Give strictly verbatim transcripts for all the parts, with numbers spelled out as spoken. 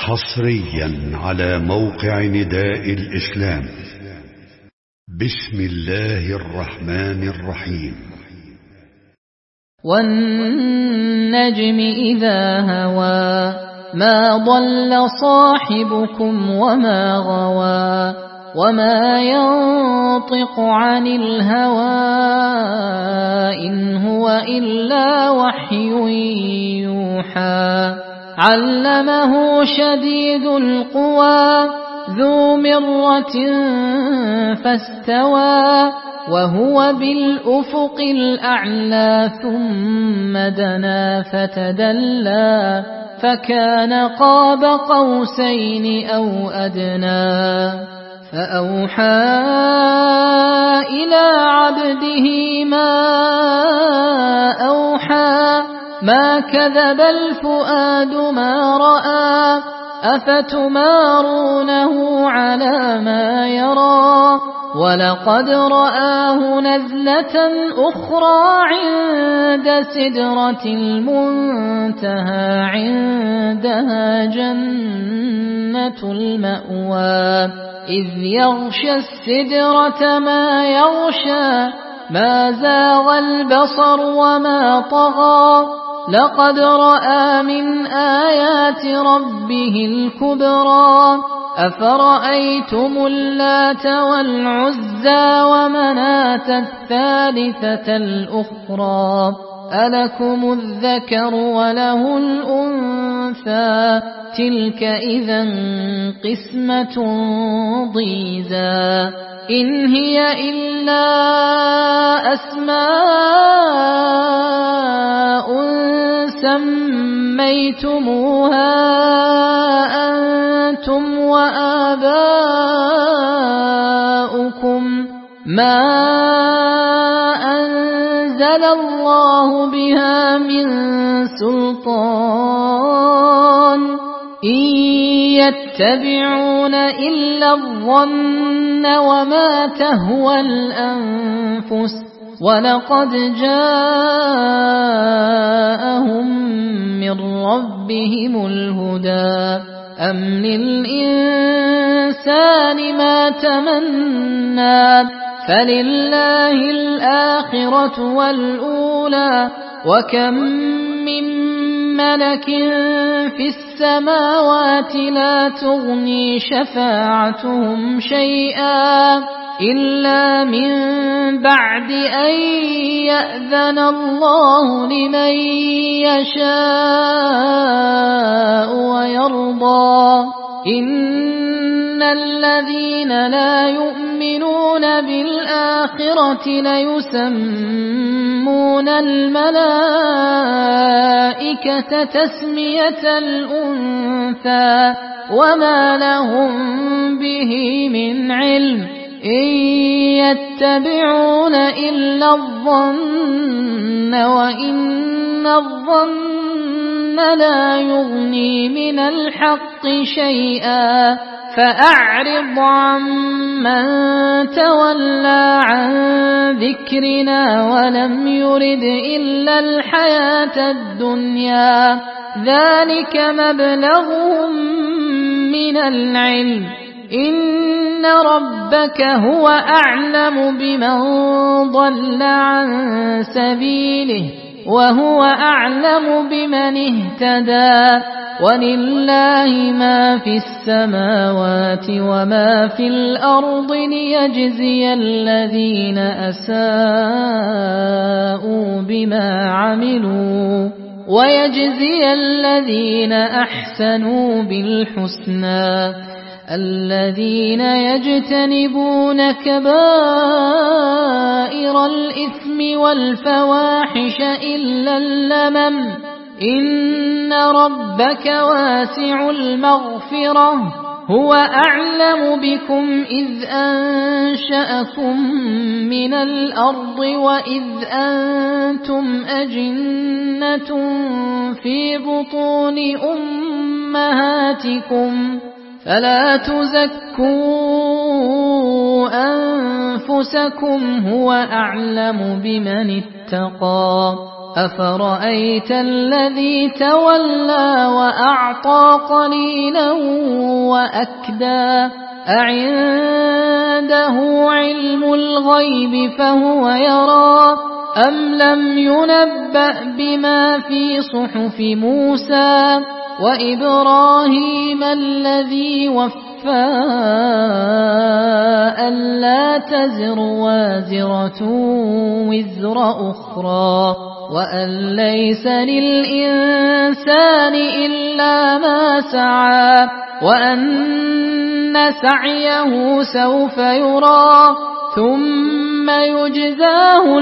حصريا على موقع نداء الإسلام. بسم الله الرحمن الرحيم. والنجم إذا هوى ما ضل صاحبكم وما غوى وما ينطق عن الهوى إن هو إلا وحي يوحى. علمه شديد القوى ذو مرة فاستوى وهو بالأفق الأعلى ثم دنا فتدلى فكان قاب قوسين أو أدنى. فأوحى إلى عبده ما أوحى ما كذب الفؤاد ما رأى أفتمارونه على ما يرى ولقد رآه نزلة أخرى عند سدرة المنتهى عندها جنة المأوى إذ يغشى السدرة ما يغشى ما زاغ البصر وما طغى لقد رأى من آيات ربه الكبرى. أفرأيتم اللات والعزى ومناة الثالثة الأخرى ألكم الذكر وله الأنثى تلك إذا قسمة ضيزى. إن هي إلا أسماء سميتموها أنتم وآباؤكم ما أنزل الله بها من سلطان إن يتبعون إلا الظن وما تهوى الأنفس ولقد جاءهم من ربهم الهدى. أم للإنسان ما تمنى فلله الآخرة والأولى وكم من ملك في السماوات لا تغني شفاعتهم شيئا إلا من بعد أن يأذن الله لمن يشاء ويرضى. إن الذين لا يؤمنون بالآخرة ليسمون الملائكة تسمية الأنثى وما لهم به من علم إن يتبعون إلا الظن وإن الظن لا يغني من الحق شيئا. فأعرض عمن تولى عن ذكرنا ولم يرد إلا الحياة الدنيا ذلك مبلغهم من العلم إن ربك هو أعلم بمن ضل عن سبيله وهو أعلم بمن اهتدى. ولله ما في السماوات وما في الأرض ليجزي الذين أساءوا بما عملوا ويجزي الذين أحسنوا بالحسنى. الذين يجتنبون كبائر الإثم والفواحش إلا اللمم إن ربك واسع المغفرة هو أعلم بكم إذ أنشأكم من الأرض وإذ أنتم أجنة في بطون أمهاتكم فلا تزكوا أنفسكم هو أعلم بمن اتقى أفرأيت الذي تولى وأعطى قليلا وأكدى أعنده علم الغيب فهو يرى أم لم ينبأ بما في صحف موسى وإبراهيم الذي وفى ألا تزر وازرة وزر أخرى وأن ليس للإنسان إلا ما سعى وأن سعيه سوف يرى ثم يجزاه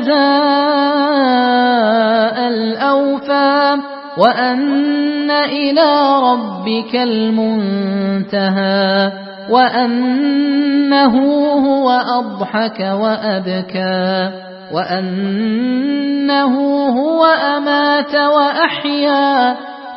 الجزاء الأوفى وأن إلى ربك المنتهى وأنه هو أضحك وأبكى وأنه هو أمات وأحيا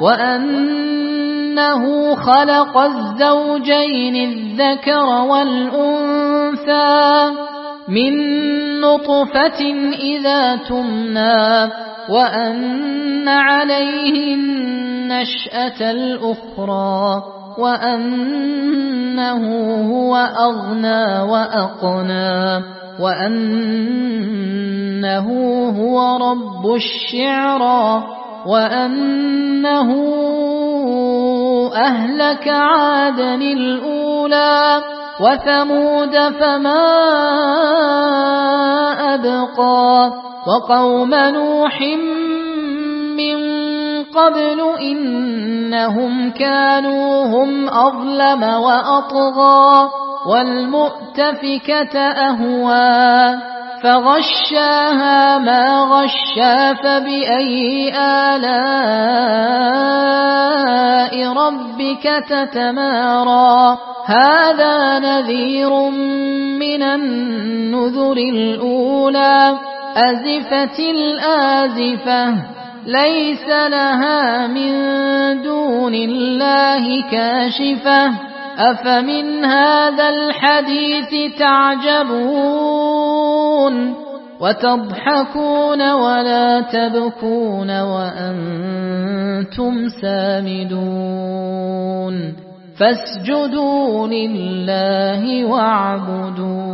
وأنه خلق الزوجين الذكر والأنثى من نطفة إذا تمنى وأن عليه النشأة الأخرى وأنه هو أغنى وأقنى وأنه هو رب الشعرى وأنه أهلك عادا الأولى وثمود فما أبقى وقوم نوح من قبل إنهم كانوا هم أظلم وأطغى والمؤتفكة أهوى فغشاها ما غشا فبأي آلاء ربك تتمارى هذا نذير من النذر الأولى أزفت الآزفة ليس لها من دون الله كاشفة أفمن هذا الحديث تعجبون وتضحكون ولا تبكون وأنتم سامدون فاسجدوا لله واعبدوا